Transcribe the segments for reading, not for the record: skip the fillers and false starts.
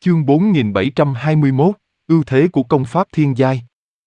Chương 4721, ưu thế của công pháp thiên giai.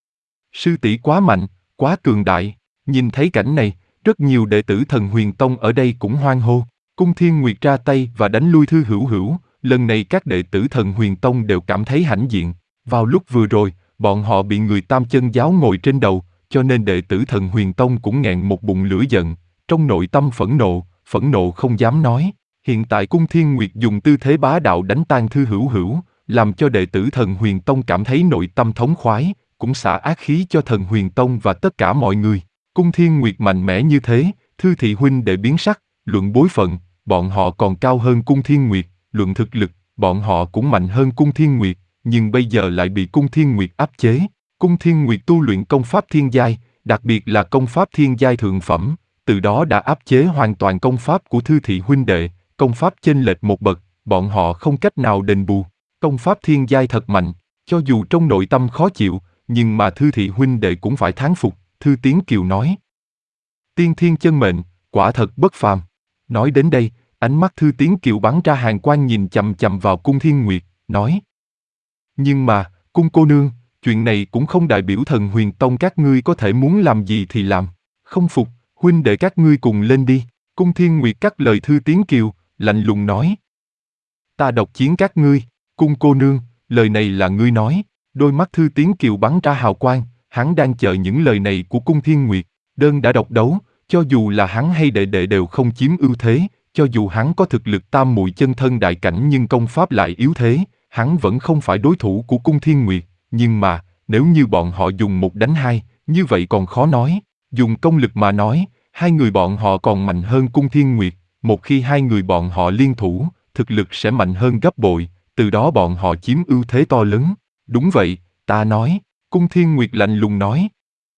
Sư tỷ quá mạnh, quá cường đại. Nhìn thấy cảnh này, rất nhiều đệ tử Thần Huyền Tông ở đây cũng hoan hô. Cung Thiên Nguyệt ra tay và đánh lui Thư Hữu Hữu. Lần này các đệ tử Thần Huyền Tông đều cảm thấy hãnh diện. Vào lúc vừa rồi, bọn họ bị người Tam Chân Giáo ngồi trên đầu, cho nên đệ tử Thần Huyền Tông cũng nghẹn một bụng lửa giận, trong nội tâm phẫn nộ không dám nói. Hiện tại Cung Thiên Nguyệt dùng tư thế bá đạo đánh tan Thư Hữu Hữu, làm cho đệ tử Thần Huyền Tông cảm thấy nội tâm thống khoái, cũng xả ác khí cho Thần Huyền Tông và tất cả mọi người. Cung Thiên Nguyệt mạnh mẽ như thế, Thư thị huynh đệ biến sắc, luận bối phận, bọn họ còn cao hơn Cung Thiên Nguyệt, luận thực lực, bọn họ cũng mạnh hơn Cung Thiên Nguyệt, nhưng bây giờ lại bị Cung Thiên Nguyệt áp chế. Cung Thiên Nguyệt tu luyện công pháp thiên giai, đặc biệt là công pháp thiên giai thượng phẩm, từ đó đã áp chế hoàn toàn công pháp của Thư thị huynh đệ, công pháp chênh lệch một bậc, bọn họ không cách nào đền bù. Công pháp thiên giai thật mạnh, cho dù trong nội tâm khó chịu, nhưng mà Thư thị huynh đệ cũng phải thán phục. Thư Tiến Kiều nói: tiên thiên chân mệnh, quả thật bất phàm. Nói đến đây, ánh mắt Thư Tiến Kiều bắn ra hàn quang nhìn chằm chằm vào Cung Thiên Nguyệt, nói: nhưng mà, Cung cô nương, chuyện này cũng không đại biểu Thần Huyền Tông các ngươi có thể muốn làm gì thì làm. Không phục, huynh đệ các ngươi cùng lên đi. Cung Thiên Nguyệt cắt lời Thư Tiến Kiều, lạnh lùng nói: ta độc chiến các ngươi. Cung cô nương, lời này là ngươi nói. Đôi mắt Thư Tiến Kiều bắn ra hào quang, hắn đang chờ những lời này của Cung Thiên Nguyệt. Đơn đã độc đấu, cho dù là hắn hay đệ đệ đều không chiếm ưu thế, cho dù hắn có thực lực tam muội chân thân đại cảnh nhưng công pháp lại yếu thế, hắn vẫn không phải đối thủ của Cung Thiên Nguyệt. Nhưng mà, nếu như bọn họ dùng 1 đánh 2, như vậy còn khó nói. Dùng công lực mà nói, hai người bọn họ còn mạnh hơn Cung Thiên Nguyệt. Một khi hai người bọn họ liên thủ, thực lực sẽ mạnh hơn gấp bội, từ đó bọn họ chiếm ưu thế to lớn. Đúng vậy, ta nói. Cung Thiên Nguyệt lạnh lùng nói: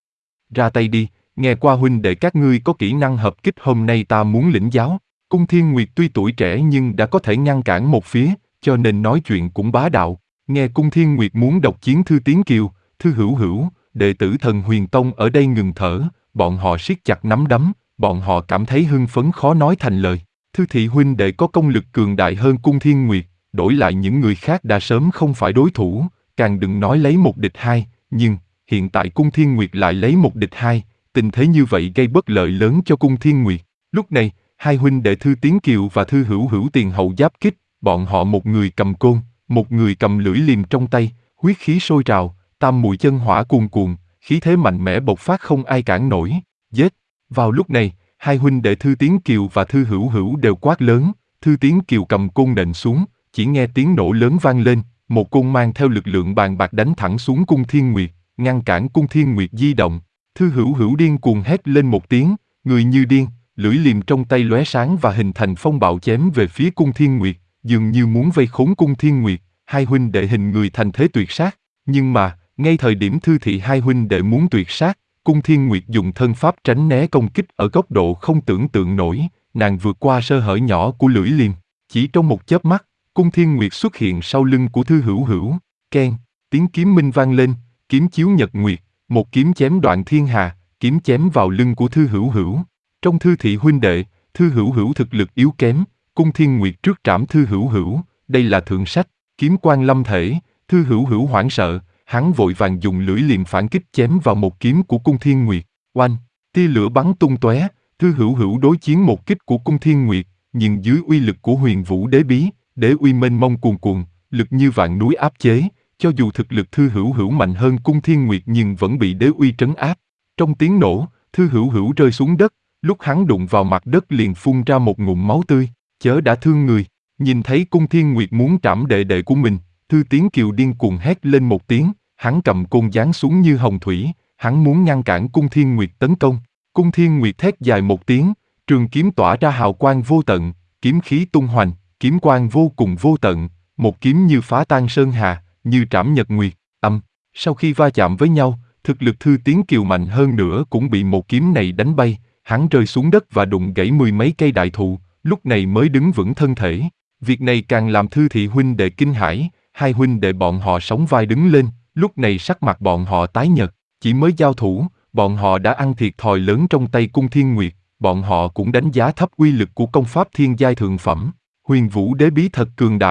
ra tay đi, nghe qua huynh đệ các ngươi có kỹ năng hợp kích, hôm nay ta muốn lĩnh giáo. Cung Thiên Nguyệt tuy tuổi trẻ nhưng đã có thể ngăn cản một phía, cho nên nói chuyện cũng bá đạo. Nghe Cung Thiên Nguyệt muốn độc chiến Thư Tiến Kiều, Thư Hữu Hữu, đệ tử Thần Huyền Tông ở đây ngừng thở, bọn họ siết chặt nắm đấm, bọn họ cảm thấy hưng phấn khó nói thành lời. Thư thị huynh đệ có công lực cường đại hơn Cung Thiên Nguyệt, đổi lại những người khác đã sớm không phải đối thủ, càng đừng nói lấy 1 địch 2, nhưng hiện tại Cung Thiên Nguyệt lại lấy 1 địch 2, tình thế như vậy gây bất lợi lớn cho Cung Thiên Nguyệt. Lúc này, hai huynh đệ Thư Tiến Kiều và Thư Hữu Hữu tiền hậu giáp kích, bọn họ một người cầm côn, một người cầm lưỡi liềm trong tay, huyết khí sôi trào, tam muội chân hỏa cuồn cuộn, khí thế mạnh mẽ bộc phát không ai cản nổi. Giết! Vào lúc này, hai huynh đệ Thư Tiến Kiều và Thư Hữu Hữu đều quát lớn. Thư Tiến Kiều cầm côn nện xuống, chỉ nghe tiếng nổ lớn vang lên, một côn mang theo lực lượng bàn bạc đánh thẳng xuống Cung Thiên Nguyệt, ngăn cản Cung Thiên Nguyệt di động. Thư Hữu Hữu điên cuồng hét lên một tiếng, người như điên, lưỡi liềm trong tay lóe sáng và hình thành phong bạo chém về phía Cung Thiên Nguyệt, dường như muốn vây khốn Cung Thiên Nguyệt. Hai huynh đệ hình người thành thế tuyệt sát, nhưng mà, ngay thời điểm Thư thị hai huynh đệ muốn tuyệt sát, Cung Thiên Nguyệt dùng thân pháp tránh né công kích ở góc độ không tưởng tượng nổi, nàng vượt qua sơ hở nhỏ của lưỡi liềm, chỉ trong một chớp mắt, Cung Thiên Nguyệt xuất hiện sau lưng của Thư Hữu Hữu. Keng, tiếng kiếm minh vang lên, kiếm chiếu nhật nguyệt, một kiếm chém đoạn thiên hà, kiếm chém vào lưng của Thư Hữu Hữu. Trong Thư thị huynh đệ, Thư Hữu Hữu thực lực yếu kém, Cung Thiên Nguyệt trước trảm Thư Hữu Hữu, đây là thượng sách, kiếm quang lâm thể. Thư Hữu Hữu hoảng sợ, hắn vội vàng dùng lưỡi liềm phản kích chém vào một kiếm của Cung Thiên Nguyệt. Oanh, tia lửa bắn tung tóe. Thư Hữu Hữu đối chiến một kích của Cung Thiên Nguyệt, nhưng dưới uy lực của Huyền Vũ Đế Bí, đế uy mênh mông cuồn cuộn, lực như vạn núi áp chế, cho dù thực lực Thư Hữu Hữu mạnh hơn Cung Thiên Nguyệt nhưng vẫn bị đế uy trấn áp. Trong tiếng nổ, Thư Hữu Hữu rơi xuống đất, lúc hắn đụng vào mặt đất liền phun ra một ngụm máu tươi, chớ đã thương người. Nhìn thấy Cung Thiên Nguyệt muốn trảm đệ đệ của mình, Thư Tiến Kiều điên cuồng hét lên một tiếng, hắn cầm côn giáng xuống như hồng thủy, hắn muốn ngăn cản Cung Thiên Nguyệt tấn công. Cung Thiên Nguyệt thét dài một tiếng, trường kiếm tỏa ra hào quang vô tận, kiếm khí tung hoành, kiếm quang vô cùng vô tận, một kiếm như phá tan sơn hà, như trảm nhật nguyệt. Sau khi va chạm với nhau, thực lực Thư Tiến Kiều mạnh hơn nữa cũng bị một kiếm này đánh bay, hắn rơi xuống đất và đụng gãy 10 mấy cây đại thụ, lúc này mới đứng vững thân thể. Việc này càng làm Thư thị huynh đệ kinh hãi, hai huynh đệ bọn họ sóng vai đứng lên, lúc này sắc mặt bọn họ tái nhợt, chỉ mới giao thủ, bọn họ đã ăn thiệt thòi lớn trong tay Cung Thiên Nguyệt, bọn họ cũng đánh giá thấp uy lực của công pháp thiên giai thượng phẩm. Huyền Vũ Đế Bí thật cường đại.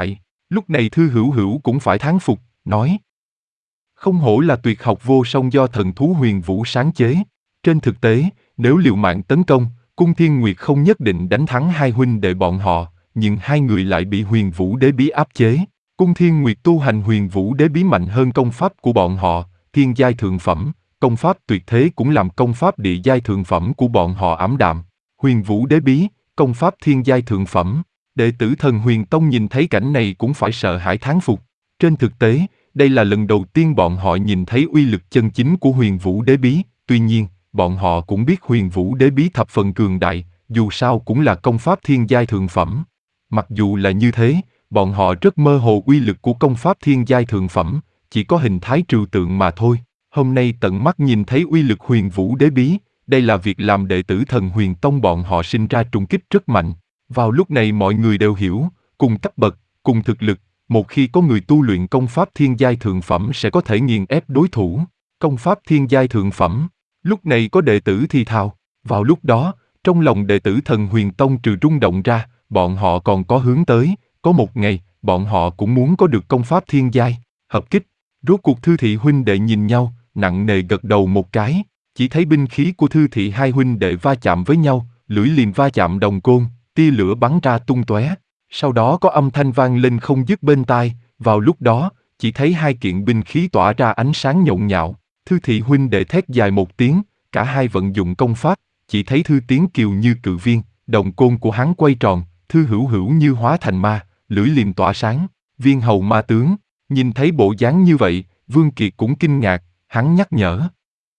Lúc này Thư Hữu Hữu cũng phải thán phục, nói: không hổ là tuyệt học vô song do thần thú Huyền Vũ sáng chế. Trên thực tế, nếu liều mạng tấn công, Cung Thiên Nguyệt không nhất định đánh thắng hai huynh đệ bọn họ, nhưng hai người lại bị Huyền Vũ Đế Bí áp chế. Cung Thiên Nguyệt tu hành Huyền Vũ Đế Bí mạnh hơn công pháp của bọn họ, thiên giai thượng phẩm, công pháp tuyệt thế cũng làm công pháp địa giai thượng phẩm của bọn họ ảm đạm. Huyền Vũ Đế Bí, công pháp thiên giai thượng phẩm, đệ tử Thần Huyền Tông nhìn thấy cảnh này cũng phải sợ hãi thán phục. Trên thực tế, đây là lần đầu tiên bọn họ nhìn thấy uy lực chân chính của Huyền Vũ Đế Bí, tuy nhiên, bọn họ cũng biết Huyền Vũ Đế Bí thập phần cường đại, dù sao cũng là công pháp thiên giai thượng phẩm. Mặc dù là như thế, bọn họ rất mơ hồ uy lực của công pháp thiên giai thượng phẩm, chỉ có hình thái trừu tượng mà thôi. Hôm nay tận mắt nhìn thấy uy lực Huyền Vũ Đế Bí, đây là việc làm đệ tử Thần Huyền Tông bọn họ sinh ra trùng kích rất mạnh. Vào lúc này mọi người đều hiểu, cùng cấp bậc, cùng thực lực, một khi có người tu luyện công pháp thiên giai thượng phẩm sẽ có thể nghiền ép đối thủ. Công pháp thiên giai thượng phẩm. Lúc này có đệ tử thì thào. Vào lúc đó, trong lòng đệ tử Thần Huyền Tông trừ rung động ra, bọn họ còn có hướng tới, có một ngày, bọn họ cũng muốn có được công pháp thiên giai. Hợp kích. Rốt cuộc Thư Thị huynh đệ nhìn nhau, nặng nề gật đầu một cái, chỉ thấy binh khí của Thư Thị hai huynh đệ va chạm với nhau, lưỡi liềm va chạm đồng côn, tia lửa bắn ra tung tóe. Sau đó có âm thanh vang lên không dứt bên tai, vào lúc đó, chỉ thấy hai kiện binh khí tỏa ra ánh sáng nhộn nhạo. Thư Thị huynh đệ thét dài một tiếng, cả hai vận dụng công pháp, chỉ thấy Thư Tiến Kiều như cự viên, đồng côn của hắn quay tròn, Thư Hữu Hữu như hóa thành ma, lưỡi liềm tỏa sáng, Viên Hầu ma tướng. Nhìn thấy bộ dáng như vậy, Vương Kiệt cũng kinh ngạc, hắn nhắc nhở: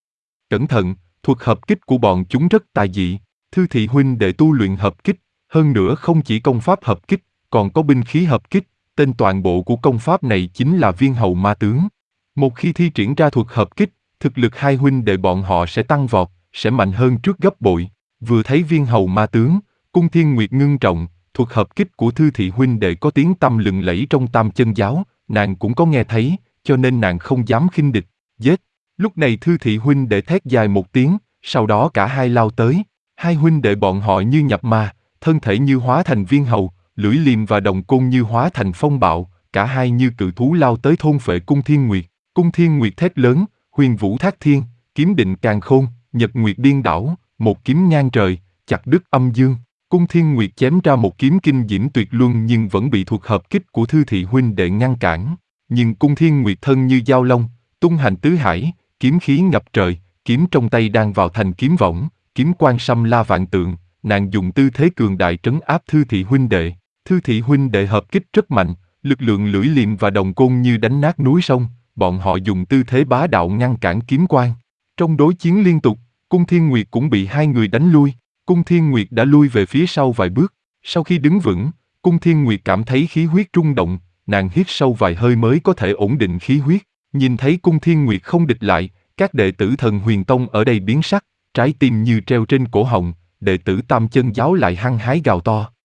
cẩn thận, thuật hợp kích của bọn chúng rất tà dị. Thư Thị huynh đệ tu luyện hợp kích, hơn nữa không chỉ công pháp hợp kích, còn có binh khí hợp kích, tên toàn bộ của công pháp này chính là Viên Hầu ma tướng. Một khi thi triển ra thuật hợp kích, thực lực hai huynh đệ bọn họ sẽ tăng vọt, sẽ mạnh hơn trước gấp bội. Vừa thấy Viên Hầu ma tướng, Cung Thiên Nguyệt ngưng trọng, thuật hợp kích của Thư Thị huynh đệ có tiếng tăm lừng lẫy trong Tam Chân giáo, nàng cũng có nghe thấy, cho nên nàng không dám khinh địch. Giết! Lúc này Thư Thị huynh đệ thét dài một tiếng, sau đó cả hai lao tới. Hai huynh đệ bọn họ như nhập ma, thân thể như hóa thành viên hầu, lưỡi liềm và đồng côn như hóa thành phong bạo, cả hai như cự thú lao tới thôn phệ Cung Thiên Nguyệt. Cung Thiên Nguyệt thét lớn, huyền vũ thác thiên, kiếm định càn khôn, nhật nguyệt điên đảo, một kiếm ngang trời, chặt đứt âm dương. Cung Thiên Nguyệt chém ra một kiếm kinh diễm tuyệt luân nhưng vẫn bị thuật hợp kích của Thư Thị huynh đệ ngăn cản. Nhưng Cung Thiên Nguyệt thân như dao long, tung hành tứ hải, kiếm khí ngập trời, kiếm trong tay đang vào thành kiếm võng, kiếm quang xăm la vạn tượng, nàng dùng tư thế cường đại trấn áp Thư Thị huynh đệ. Thư Thị huynh đệ hợp kích rất mạnh, lực lượng lưỡi liềm và đồng côn như đánh nát núi sông, bọn họ dùng tư thế bá đạo ngăn cản kiếm quang. Trong đối chiến liên tục, Cung Thiên Nguyệt cũng bị hai người đánh lui. Cung Thiên Nguyệt đã lui về phía sau vài bước. Sau khi đứng vững, Cung Thiên Nguyệt cảm thấy khí huyết rung động, nàng hít sâu vài hơi mới có thể ổn định khí huyết. Nhìn thấy Cung Thiên Nguyệt không địch lại, các đệ tử Thần Huyền Tông ở đây biến sắc, trái tim như treo trên cổ họng, đệ tử Tam Chân giáo lại hăng hái gào to.